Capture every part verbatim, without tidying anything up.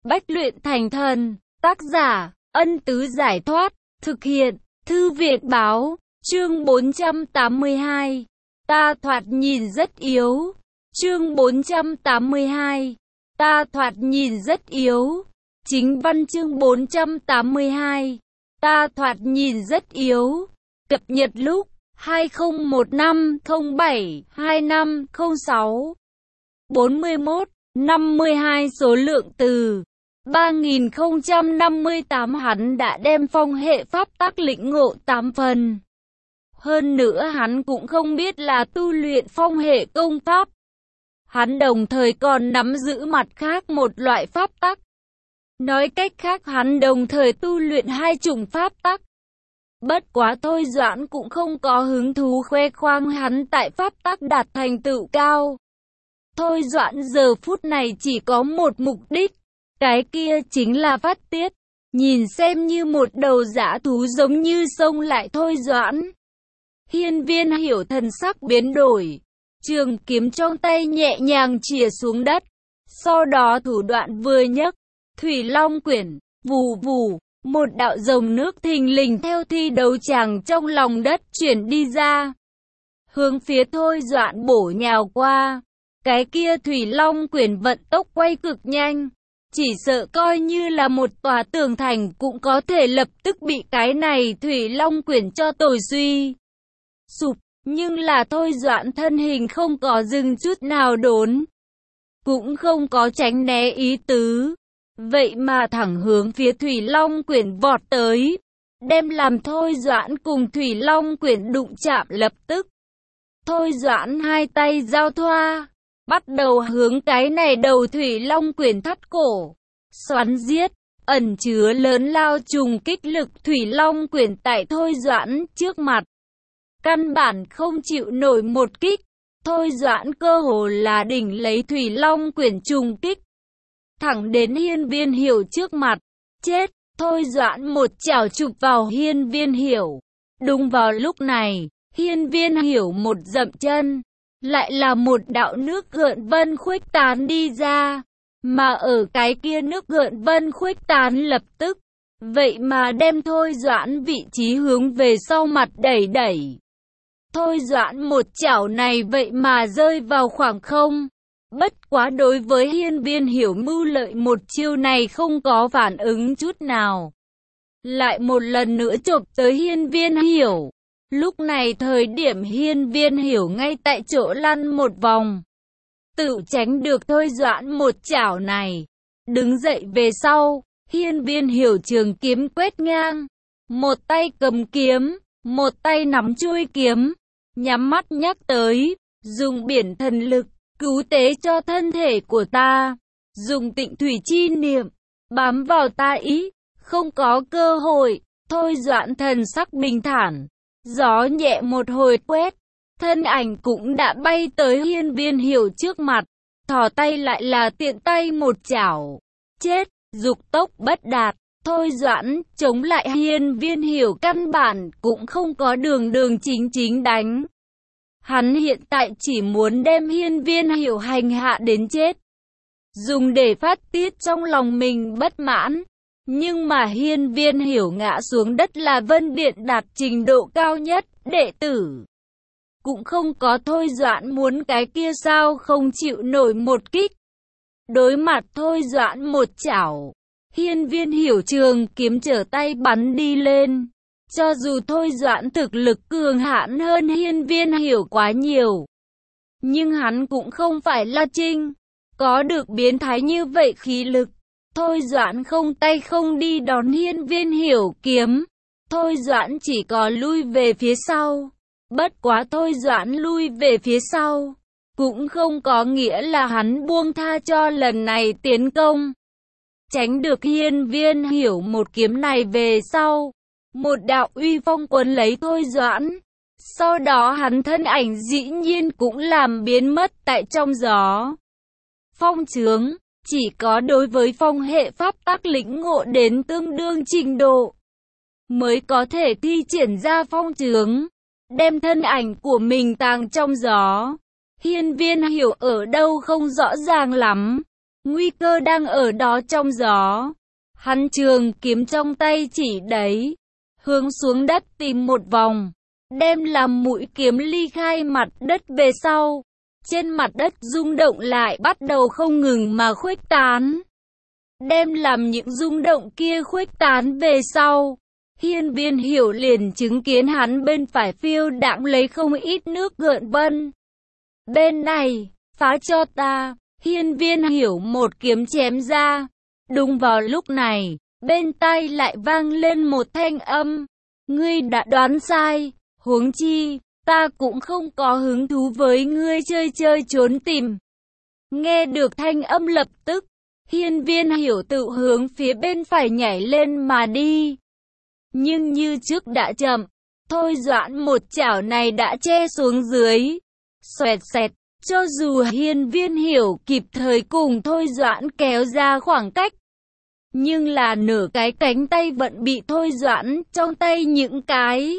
Bách luyện thành thần. Tác giả, Ân Tứ Giải Thoát. Thực hiện, Thư Việt Báo. Chương bốn trăm tám mươi hai. Ta thoạt nhìn rất yếu. Chương bốn trăm tám mươi hai. Ta thoạt nhìn rất yếu. Chính văn chương bốn trăm tám mươi hai. Ta thoạt nhìn rất yếu. Cập nhật lúc hai không một năm không bảy hai năm không sáu. bốn mươi mốt, năm mươi hai số lượng từ ba nghìn không trăm năm mươi tám. Hắn đã đem phong hệ pháp tắc lĩnh ngộ tám phần. Hơn nữa hắn cũng không biết là tu luyện phong hệ công pháp. Hắn đồng thời còn nắm giữ mặt khác một loại pháp tắc. Nói cách khác hắn đồng thời tu luyện hai chủng pháp tắc. Bất quá Thôi Doãn cũng không có hứng thú khoe khoang hắn tại pháp tắc đạt thành tựu cao. Thôi Doãn giờ phút này chỉ có một mục đích, cái kia chính là phát tiết, nhìn xem như một đầu dã thú giống như xông lại Thôi Doãn. Hiên Viên Hiểu thần sắc biến đổi, trường kiếm trong tay nhẹ nhàng chìa xuống đất, sau đó thủ đoạn vừa nhấc, Thủy Long quyển, vù vù, một đạo dòng nước thình lình theo thi đấu tràng trong lòng đất chuyển đi ra, hướng phía Thôi Doãn bổ nhào qua. Cái kia Thủy Long quyển vận tốc quay cực nhanh, chỉ sợ coi như là một tòa tường thành cũng có thể lập tức bị cái này Thủy Long quyển cho tồi suy sụp. Nhưng là Thôi Doãn thân hình không có dừng chút nào đốn, cũng không có tránh né ý tứ, vậy mà thẳng hướng phía Thủy Long quyển vọt tới, đem làm Thôi Doãn cùng Thủy Long quyển đụng chạm lập tức. Thôi Doãn hai tay giao thoa, bắt đầu hướng cái này đầu Thủy Long quyển thắt cổ, xoắn giết, ẩn chứa lớn lao trùng kích lực. Thủy Long quyển tại Thôi Doãn trước mặt, căn bản không chịu nổi một kích. Thôi Doãn cơ hồ là đỉnh lấy Thủy Long quyển trùng kích, thẳng đến Hiên Viên Hiểu trước mặt. Chết! Thôi Doãn một chảo chụp vào Hiên Viên Hiểu. Đúng vào lúc này, Hiên Viên Hiểu một dậm chân, lại là một đạo nước gợn vân khuếch tán đi ra, mà ở cái kia nước gợn vân khuếch tán lập tức, vậy mà đem Thôi Doãn vị trí hướng về sau mặt đẩy đẩy. Thôi Doãn một chảo này vậy mà rơi vào khoảng không. Bất quá đối với Hiên Viên Hiểu mưu lợi một chiêu này không có phản ứng chút nào, lại một lần nữa chộp tới Hiên Viên Hiểu. Lúc này thời điểm Hiên Viên Hiểu ngay tại chỗ lăn một vòng, tự tránh được Thôi Doãn một chảo này. Đứng dậy về sau, Hiên Viên Hiểu trường kiếm quét ngang, một tay cầm kiếm, một tay nắm chuôi kiếm, nhắm mắt nhắc tới, dùng biển thần lực, cứu tế cho thân thể của ta, dùng tịnh thủy chi niệm, bám vào ta ý, không có cơ hội. Thôi Doãn thần sắc bình thản, gió nhẹ một hồi quét, thân ảnh cũng đã bay tới Hiên Viên Hiểu trước mặt, thò tay lại là tiện tay một chảo. Chết! Dục tốc bất đạt. Thôi Doãn chống lại Hiên Viên Hiểu căn bản cũng không có đường đường chính chính đánh. Hắn hiện tại chỉ muốn đem Hiên Viên Hiểu hành hạ đến chết, dùng để phát tiết trong lòng mình bất mãn. Nhưng mà Hiên Viên Hiểu ngã xuống đất là Vân Điện đạt trình độ cao nhất đệ tử, cũng không có Thôi Doãn muốn cái kia sao không chịu nổi một kích. Đối mặt Thôi Doãn một chảo, Hiên Viên Hiểu trường kiếm trở tay bắn đi lên. Cho dù Thôi Doãn thực lực cường hãn hơn Hiên Viên Hiểu quá nhiều, nhưng hắn cũng không phải La Trinh, có được biến thái như vậy khí lực. Thôi Doãn không tay không đi đón Hiên Viên Hiểu kiếm, Thôi Doãn chỉ có lui về phía sau. Bất quá Thôi Doãn lui về phía sau, cũng không có nghĩa là hắn buông tha cho lần này tiến công. Tránh được Hiên Viên Hiểu một kiếm này về sau, một đạo uy phong quấn lấy Thôi Doãn. Sau đó hắn thân ảnh dĩ nhiên cũng làm biến mất tại trong gió. Phong chướng, chỉ có đối với phong hệ pháp tắc lĩnh ngộ đến tương đương trình độ, mới có thể thi triển ra phong chướng, đem thân ảnh của mình tàng trong gió. Hiên Viên Hiểu ở đâu không rõ ràng lắm, Nguy cơ đang ở đó trong gió. Hắn trường kiếm trong tay chỉ đấy, hướng xuống đất tìm một vòng, đem làm mũi kiếm ly khai mặt đất về sau. Trên mặt đất rung động lại bắt đầu không ngừng mà khuếch tán. Đem làm những rung động kia khuếch tán về sau, Hiên Viên Hiểu liền chứng kiến hắn bên phải phiêu đãng lấy không ít nước gợn vân. Bên này, phá cho ta, Hiên Viên Hiểu một kiếm chém ra. Đúng vào lúc này, bên tai lại vang lên một thanh âm. Ngươi đã đoán sai, huống chi, ta cũng không có hứng thú với ngươi chơi chơi trốn tìm. Nghe được thanh âm lập tức, Hiên Viên Hiểu tự hướng phía bên phải nhảy lên mà đi. Nhưng như trước đã chậm, Thôi Doãn một chảo này đã che xuống dưới. Xoẹt xẹt, cho dù Hiên Viên Hiểu kịp thời cùng Thôi Doãn kéo ra khoảng cách, nhưng là nửa cái cánh tay vẫn bị Thôi Doãn trong tay những cái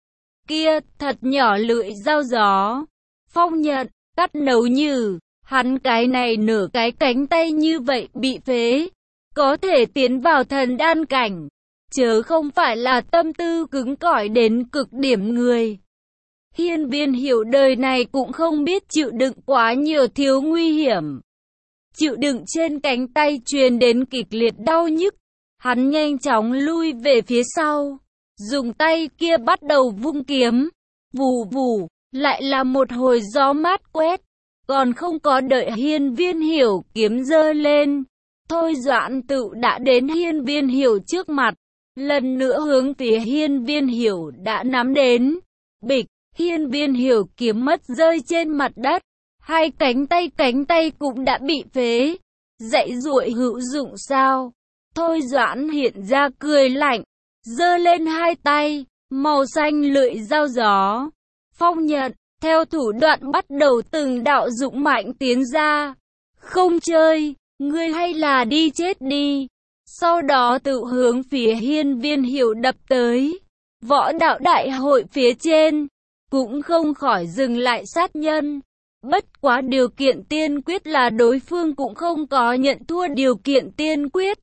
kia thật nhỏ lưỡi dao gió. Phong nhận, cắt nấu như, hắn cái này nửa cái cánh tay như vậy bị phế, có thể tiến vào thần đan cảnh, chớ không phải là tâm tư cứng cỏi đến cực điểm người. Hiên Viên Hiểu đời này cũng không biết chịu đựng quá nhiều thiếu nguy hiểm. Chịu đựng trên cánh tay truyền đến kịch liệt đau nhức, hắn nhanh chóng lui về phía sau, dùng tay kia bắt đầu vung kiếm. Vù vù, lại là một hồi gió mát quét, còn không có đợi Hiên Viên Hiểu kiếm giơ lên, Thôi Doãn tự đã đến Hiên Viên Hiểu trước mặt, lần nữa hướng phía Hiên Viên Hiểu đã nắm đến. Bịch, Hiên Viên Hiểu kiếm mất rơi trên mặt đất, hai cánh tay cánh tay cũng đã bị phế. Dạy dụi hữu dụng sao? Thôi Doãn hiện ra cười lạnh, giơ lên hai tay, màu xanh lưỡi dao gió. Phong nhận, theo thủ đoạn bắt đầu từng đạo dũng mạnh tiến ra. Không chơi, ngươi hay là đi chết đi. Sau đó tự hướng phía Hiên Viên Hiểu đập tới. Võ đạo đại hội phía trên, cũng không khỏi dừng lại sát nhân. Bất quá điều kiện tiên quyết là đối phương cũng không có nhận thua điều kiện tiên quyết.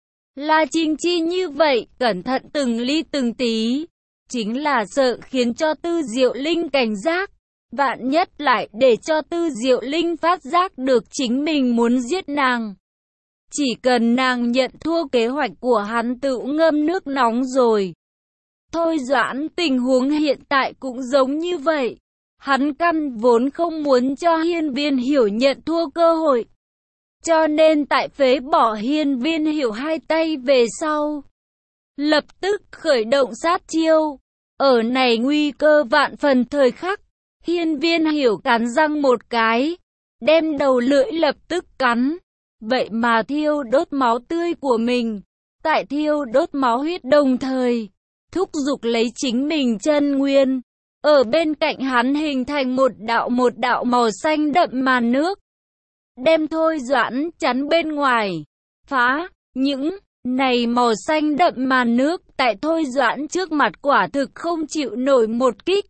La Trinh Chi như vậy, cẩn thận từng ly từng tí, chính là sợ khiến cho Tư Diệu Linh cảnh giác. Vạn nhất lại để cho Tư Diệu Linh phát giác được chính mình muốn giết nàng. Chỉ cần nàng nhận thua kế hoạch của hắn tự ngâm nước nóng rồi. Thôi Doãn tình huống hiện tại cũng giống như vậy. Hắn căn vốn không muốn cho Hiên Viên Hiểu nhận thua cơ hội. Cho nên tại phế bỏ Hiên Viên Hiểu hai tay về sau, lập tức khởi động sát chiêu. Ở này nguy cơ vạn phần thời khắc, Hiên Viên Hiểu cắn răng một cái, đem đầu lưỡi lập tức cắn. Vậy mà thiêu đốt máu tươi của mình, tại thiêu đốt máu huyết đồng thời, thúc giục lấy chính mình chân nguyên. Ở bên cạnh hắn hình thành một đạo một đạo màu xanh đậm màn nước, đem Thôi Doãn chắn bên ngoài. Phá, những này màu xanh đậm màn nước tại Thôi Doãn trước mặt quả thực không chịu nổi một kích.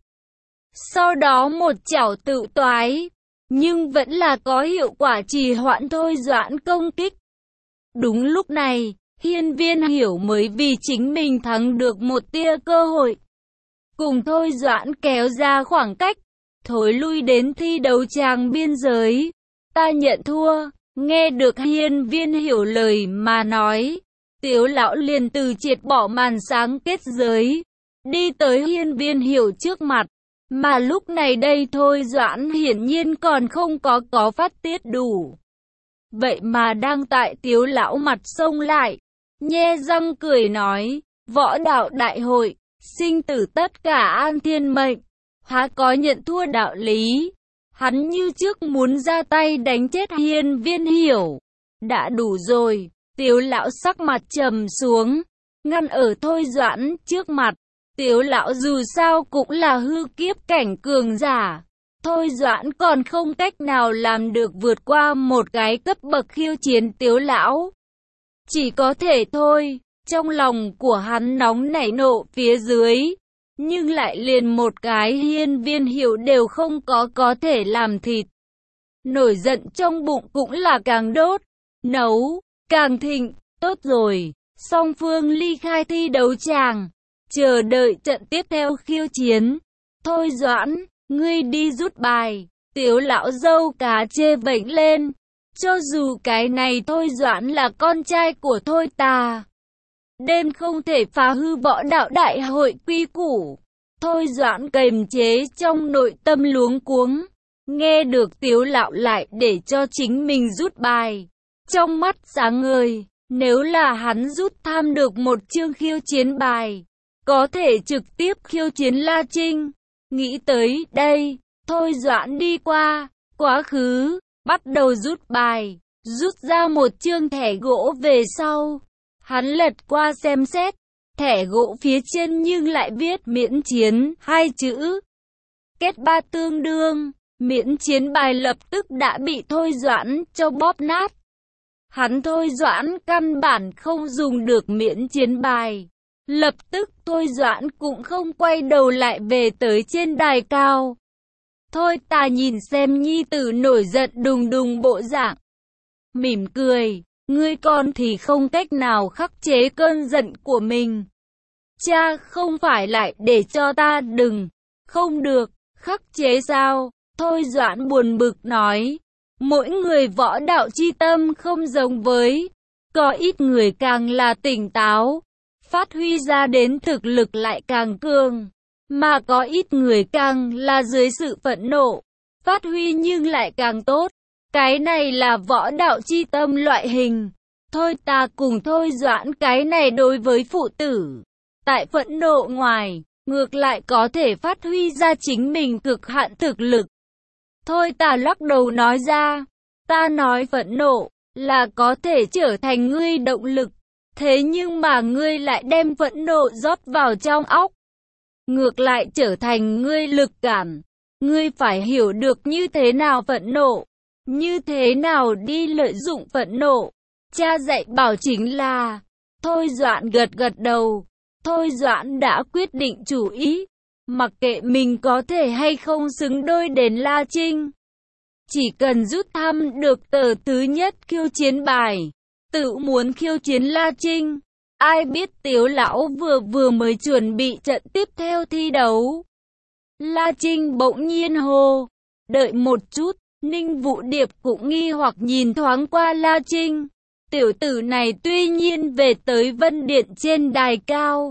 Sau đó một chảo tự toái, nhưng vẫn là có hiệu quả trì hoãn Thôi Doãn công kích. Đúng lúc này, Hiên Viên Hiểu mới vì chính mình thắng được một tia cơ hội, cùng Thôi Doãn kéo ra khoảng cách, thối lui đến thi đấu tràng biên giới. Ta nhận thua. Nghe được Hiên Viên Hiểu lời mà nói, Tiếu lão liền từ triệt bỏ màn sáng kết giới, đi tới Hiên Viên Hiểu trước mặt. Mà lúc này đây Thôi Doãn hiển nhiên còn không có có phát tiết đủ. Vậy mà đang tại Tiếu lão mặt xông lại, nhe răng cười nói, võ đạo đại hội, sinh tử tất cả an thiên mệnh, há có nhận thua đạo lý. Hắn như trước muốn ra tay đánh chết Hiên Viên Hiểu. Đã đủ rồi. Tiếu lão sắc mặt trầm xuống, ngăn ở Thôi Doãn trước mặt. Tiếu lão dù sao cũng là hư kiếp cảnh cường giả, Thôi Doãn còn không cách nào làm được vượt qua một cái cấp bậc khiêu chiến Tiếu lão. Chỉ có thể thôi. Trong lòng của hắn nóng nảy nộ phía dưới, nhưng lại liền một cái Hiên Viên Hiểu đều không có có thể làm thịt. Nổi giận trong bụng cũng là càng đốt. nấu, càng thịnh, tốt rồi. Song phương ly khai thi đấu tràng, chờ đợi trận tiếp theo khiêu chiến. Thôi Doãn, ngươi đi rút bài. Tiếu lão dâu cá chê vểnh lên. Cho dù cái này Thôi Doãn là con trai của Thôi Tà, đêm không thể phá hư võ đạo đại hội quy củ. Thôi Doãn kiềm chế trong nội tâm luống cuống. Nghe được Tiếu lão lại để cho chính mình rút bài. Trong mắt sáng ngời, nếu là hắn rút tham được một chương khiêu chiến bài, có thể trực tiếp khiêu chiến La Trinh. Nghĩ tới đây, Thôi Doãn đi qua, quá khứ, bắt đầu rút bài, rút ra một chương thẻ gỗ về sau. Hắn lật qua xem xét, thẻ gỗ phía trên nhưng lại viết miễn chiến, hai chữ. Kết ba tương đương, miễn chiến bài lập tức đã bị Thôi Doãn cho bóp nát. Hắn Thôi Doãn căn bản không dùng được miễn chiến bài. Lập tức Thôi Doãn cũng không quay đầu lại về tới trên đài cao. Thôi Tà nhìn xem nhi tử nổi giận đùng đùng bộ dạng, mỉm cười, ngươi con thì không cách nào khắc chế cơn giận của mình. Cha không phải lại để cho ta đừng, không được, khắc chế sao? Thôi Doãn buồn bực nói, mỗi người võ đạo chi tâm không giống với, có ít người càng là tỉnh táo, phát huy ra đến thực lực lại càng cường, mà có ít người càng là dưới sự phẫn nộ, phát huy nhưng lại càng tốt. Cái này là võ đạo chi tâm loại hình. Thôi ta cùng Thôi Doãn cái này đối với phụ tử, tại phẫn nộ ngoài, ngược lại có thể phát huy ra chính mình cực hạn thực lực. Thôi ta lắc đầu nói ra, ta nói phẫn nộ là có thể trở thành ngươi động lực, thế nhưng mà ngươi lại đem phẫn nộ rót vào trong óc, ngược lại trở thành ngươi lực cản. Ngươi phải hiểu được như thế nào phẫn nộ, như thế nào đi lợi dụng phẫn nộ. Cha dạy bảo chính là. Thôi Doãn gật gật đầu. Thôi Doãn đã quyết định chủ ý, mặc kệ mình có thể hay không xứng đôi đến La Trinh, chỉ cần rút thăm được tờ thứ nhất khiêu chiến bài, tự muốn khiêu chiến La Trinh. Ai biết Tiếu lão vừa vừa mới chuẩn bị trận tiếp theo thi đấu. La Trinh bỗng nhiên hô, đợi một chút. Ninh Vũ Điệp cũng nghi hoặc nhìn thoáng qua La Trinh. Tiểu tử này tuy nhiên về tới Vân Điện trên đài cao,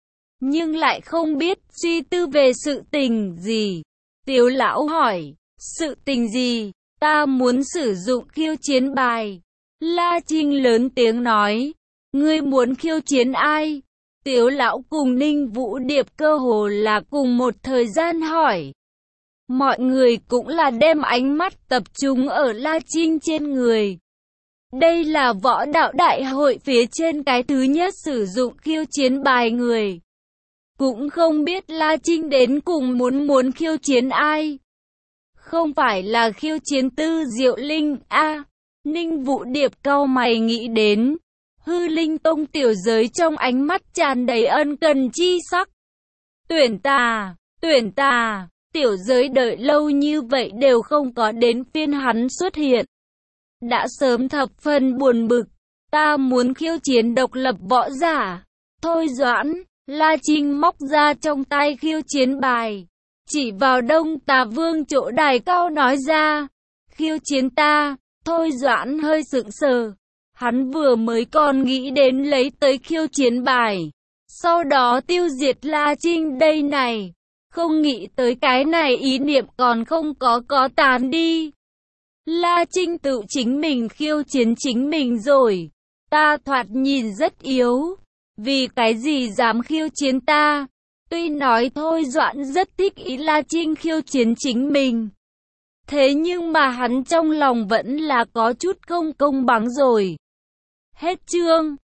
nhưng lại không biết suy tư về sự tình gì. Tiếu lão hỏi, sự tình gì? Ta muốn sử dụng khiêu chiến bài. La Trinh lớn tiếng nói, ngươi muốn khiêu chiến ai? Tiếu lão cùng Ninh Vũ Điệp cơ hồ là cùng một thời gian hỏi. Mọi người cũng là đem ánh mắt tập trung ở La Trinh trên người. Đây là võ đạo đại hội phía trên cái thứ nhất sử dụng khiêu chiến bài người. Cũng không biết La Trinh đến cùng muốn muốn khiêu chiến ai. Không phải là khiêu chiến Tư Diệu Linh a? À, Ninh Vũ Điệp cau mày nghĩ đến. Hư Linh Tông tiểu giới trong ánh mắt tràn đầy ân cần chi sắc. Tuyển ta, tuyển ta. Tiểu giới đợi lâu như vậy đều không có đến phiên hắn xuất hiện. Đã sớm thập phần buồn bực. Ta muốn khiêu chiến độc lập võ giả. Thôi Doãn, La Trinh móc ra trong tay khiêu chiến bài, chỉ vào Đông Tà Vương chỗ đài cao nói ra. Khiêu chiến ta. Thôi Doãn hơi sững sờ. Hắn vừa mới còn nghĩ đến lấy tới khiêu chiến bài, sau đó tiêu diệt La Trinh đây này. Không nghĩ tới cái này ý niệm còn không có có tán đi. La Trinh tự chính mình khiêu chiến chính mình rồi. Ta thoạt nhìn rất yếu, vì cái gì dám khiêu chiến ta? Tuy nói Thôi Doãn rất thích ý La Trinh khiêu chiến chính mình, thế nhưng mà hắn trong lòng vẫn là có chút không công bằng rồi. Hết chương.